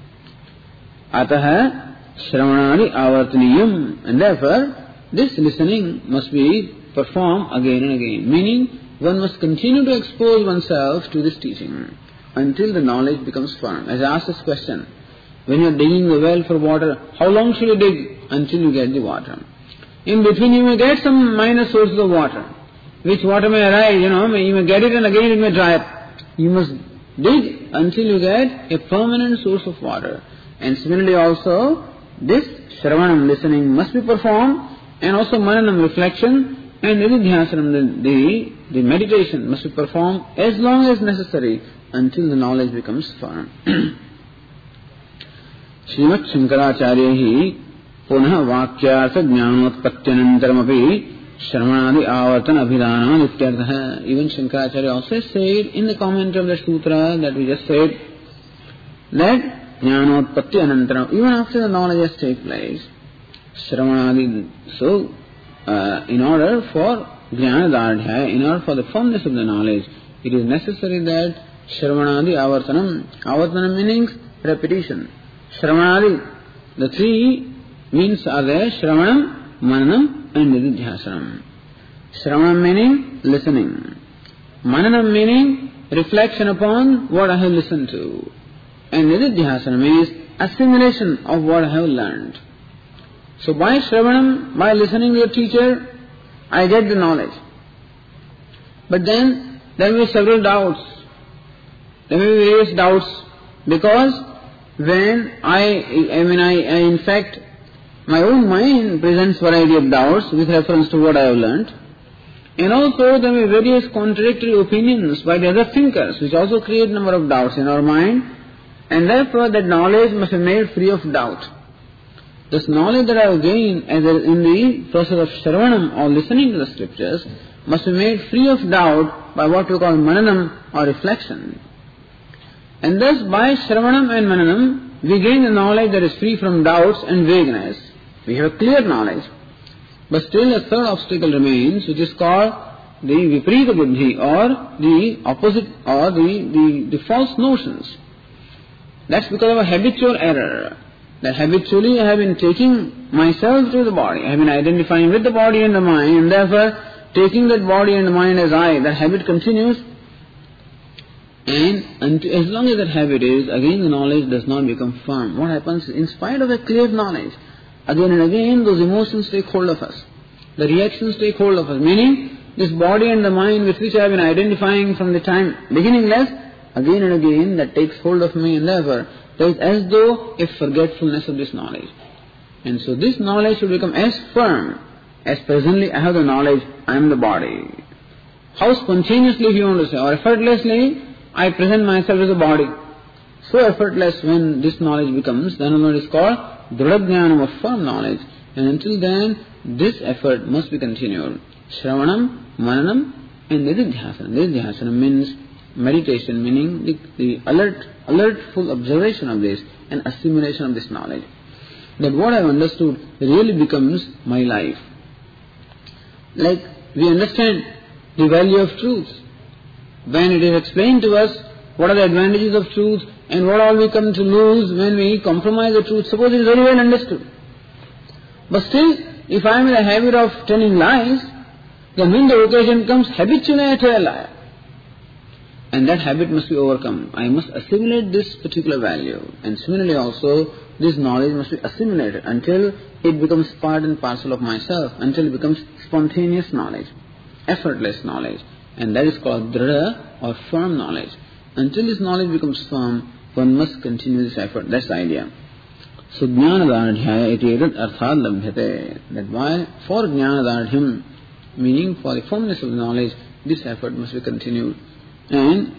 Ataha shravanadi avartaniyam. And therefore, this listening must be performed again and again. Meaning, one must continue to expose oneself to this teaching until the knowledge becomes firm. As I asked this question, when you are digging the well for water, how long should you dig? Until you get the water. In between you may get some minor sources of water, which water may arise, you know, you may get it and again it may dry up. You must dig until you get a permanent source of water. And similarly also, this Shravanam, listening, must be performed, and also Mananam, reflection, and Nididhyasanam, the, the, the meditation must be performed as long as necessary until the knowledge becomes firm. Srimad Shankaracharya punah vakyartha jnanotpatyanantaramapi shravanadi avartana abhidana ityartha. Even Shankaracharya also said in the commentary of the sutra that we just said, that jnanotpatti anantaram, even after the knowledge has taken place, shravanadi, so uh, in order for jnanadardhya, in order for the firmness of the knowledge, it is necessary that shravanadi avartanam, avartanam meaning repetition. Shravanadi, the three means are there: Shravanam, Mananam and Nididhyasanam. Shravanam meaning listening. Mananam meaning reflection upon what I have listened to. And Nididhyasanam is assimilation of what I have learned. So by Shravanam, by listening to a teacher, I get the knowledge. But then there may be several doubts. There may be various doubts, because when I, I mean I, I in fact, my own mind presents variety of doubts with reference to what I have learnt. And also there may be various contradictory opinions by the other thinkers, which also create a number of doubts in our mind. And therefore that knowledge must be made free of doubt. This knowledge that I have gained as a, in the process of Shravanam or listening to the scriptures must be made free of doubt by what we call Mananam or reflection. And thus by Shravanam and Mananam we gain the knowledge that is free from doubts and vagueness. We have a clear knowledge. But still a third obstacle remains, which is called the Viparita Buddhi, or the opposite, or the, the, the false notions. That's because of a habitual error. That habitually I have been taking myself to the body. I have been identifying with the body and the mind, and therefore taking that body and mind as I, that habit continues. And until, as long as that habit is, again the knowledge does not become firm. What happens, in spite of the clear knowledge, again and again those emotions take hold of us. The reactions take hold of us. Meaning, this body and the mind with which I have been identifying from the time beginningless, again and again that takes hold of me, and therefore there is as though a forgetfulness of this knowledge. And so this knowledge should become as firm as presently I have the knowledge, I am the body. How spontaneously, if you want to say, or effortlessly, I present myself as a body. So effortless when this knowledge becomes, then what is called Dridajnanam, or firm knowledge. And until then, this effort must be continued. Shravanam, Mananam, and Nididhyasanam. Nididhyasanam means meditation, meaning the, the alert, alertful observation of this and assimilation of this knowledge. That what I have understood really becomes my life. Like we understand the value of truth. When it is explained to us what are the advantages of truth and what all we come to lose when we compromise the truth, suppose it is very well understood. But still, if I am in the habit of telling lies, then when the occasion comes, habitually I tell a lie. And that habit must be overcome. I must assimilate this particular value. And similarly also, this knowledge must be assimilated until it becomes part and parcel of myself, until it becomes spontaneous knowledge, effortless knowledge. And that is called Drida, or firm knowledge. Until this knowledge becomes firm, one must continue this effort. That's the idea. So Jnanadardhyaya iti etat arthat labhyate. That why, for Jnanadardhyam, meaning for the firmness of the knowledge, this effort must be continued. And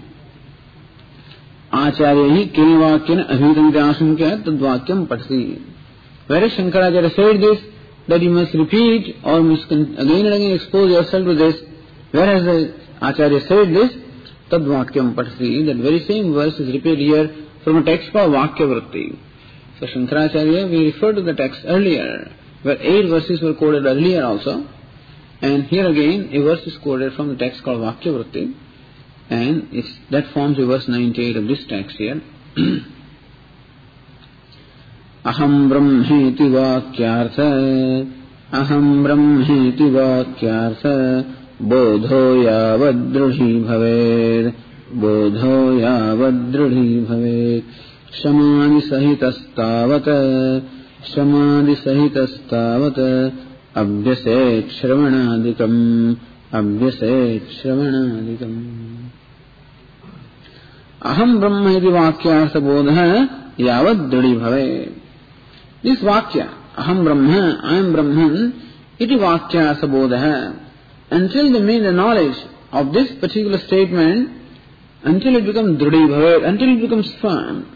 Acharya hi kilvakyana abhitantyasumkya tadvakyam patsi. Whereas Shankaracharya said this, that you must repeat or must again and again expose yourself to this. Whereas the Acharya said this, tadvakyam patsi, that very same verse is repeated here from a text called Vakya Vritti. So Shankaracharya, we referred to the text earlier, where eight verses were quoted earlier also. And here again, a verse is quoted from the text called Vakya Vritti. And it's, that forms the verse ninety-eight of this text here. Aham brahmeti vakyartha, aham brahmeti vakyartha, bodho yavadrudhi bhaved, bodho yavadrudhi bhaved, shamadi sahitastavata, shamadi sahitastavata, abhyaset shravanadikam, abhyaset shravanadikam. Aham Brahma iti vakyartha bodha yavad dridi bhave. This vakya, Aham Brahma, I am Brahman, iti vakyartha bodha. Until the mean the knowledge of this particular statement, until it becomes dridi bhave, until it becomes firm.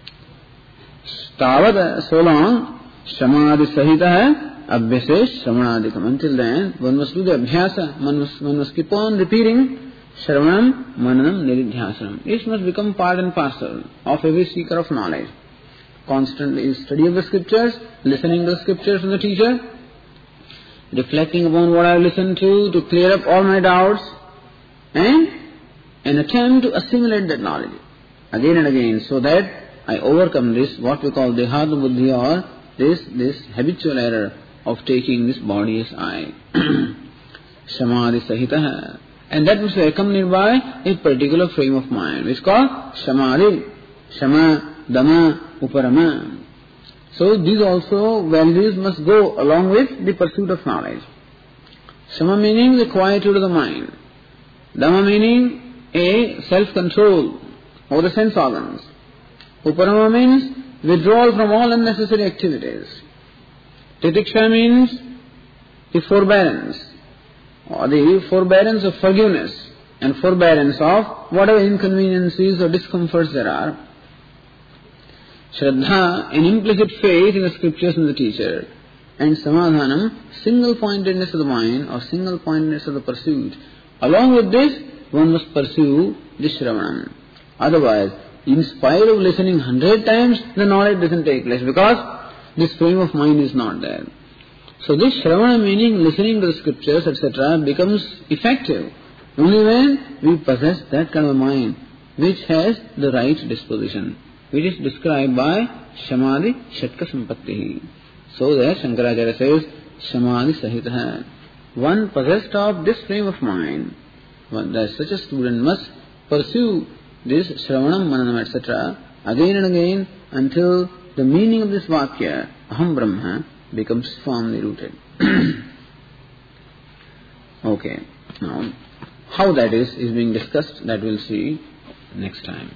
Tavad, so long, samadhi sahita abhyase shravanadikam. Until then, one must do the abhyasa, one must, one must keep on repeating Shravanam, Mananam, Nididhyasanam. This must become part and parcel of every seeker of knowledge. Constantly study of the scriptures, listening to the scriptures from the teacher, reflecting upon what I have listened to, to clear up all my doubts, and an attempt to assimilate that knowledge again and again, so that I overcome this, what we call Dehata Buddhi, or this, this habitual error of taking this body as I. Samadhi Sahitaha. And that must be accompanied by a particular frame of mind, which is called Samadhi, Shama, Dama, Uparama. So these also values must go along with the pursuit of knowledge. Shama meaning the quietude of the mind. Dama meaning a self-control over the sense organs. Uparama means withdrawal from all unnecessary activities. Titiksha means the forbearance, or the forbearance of forgiveness and forbearance of whatever inconveniences or discomforts there are. Shraddha, an implicit faith in the scriptures and the teacher. And Samadhanam, single-pointedness of the mind or single-pointedness of the pursuit. Along with this, one must pursue the Shravanam. Otherwise, in spite of listening hundred times, the knowledge doesn't take place because this frame of mind is not there. So this Shravana, meaning listening to the scriptures, et cetera, becomes effective only when we possess that kind of mind which has the right disposition, which is described by Samadhi Shatka Sampatti. So there Shankaracharya says Samadhi Sahitaha. one possessed of this frame of mind, one, that such a student must pursue this Shravanam, Mananam, et cetera again and again until the meaning of this Vakya, Aham Brahma, becomes firmly rooted. Okay, now how that is is being discussed, that we'll see next time.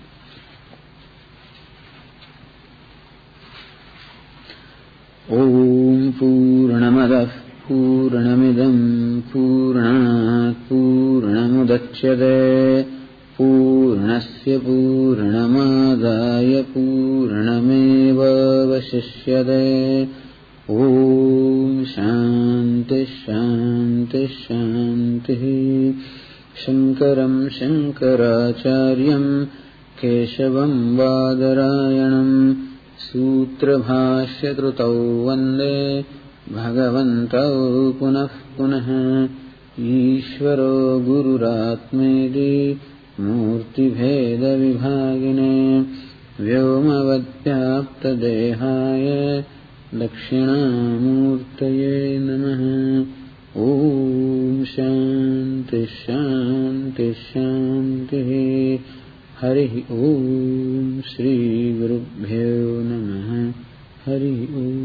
Om Purnamadah Purnamidam Purnat Purnamudachyate Purnasya Purnamadaya Purnameva Vasishyate. Om Shanti Shanti Shanti. Shankaram Shankaracharyam Keshavam Vadarayanam Sutra Bhashya Krutau Vande Bhagavantau Punah Punah. Ishvaro Gururatmedi Murti Bheda Vibhagine Vyomavadhyapta Dehaya Dakshinamurtaye Namaha. Om Shanti Shanti Shanti. Hari Om Shri Gurubhyo Namaha. Hari Om.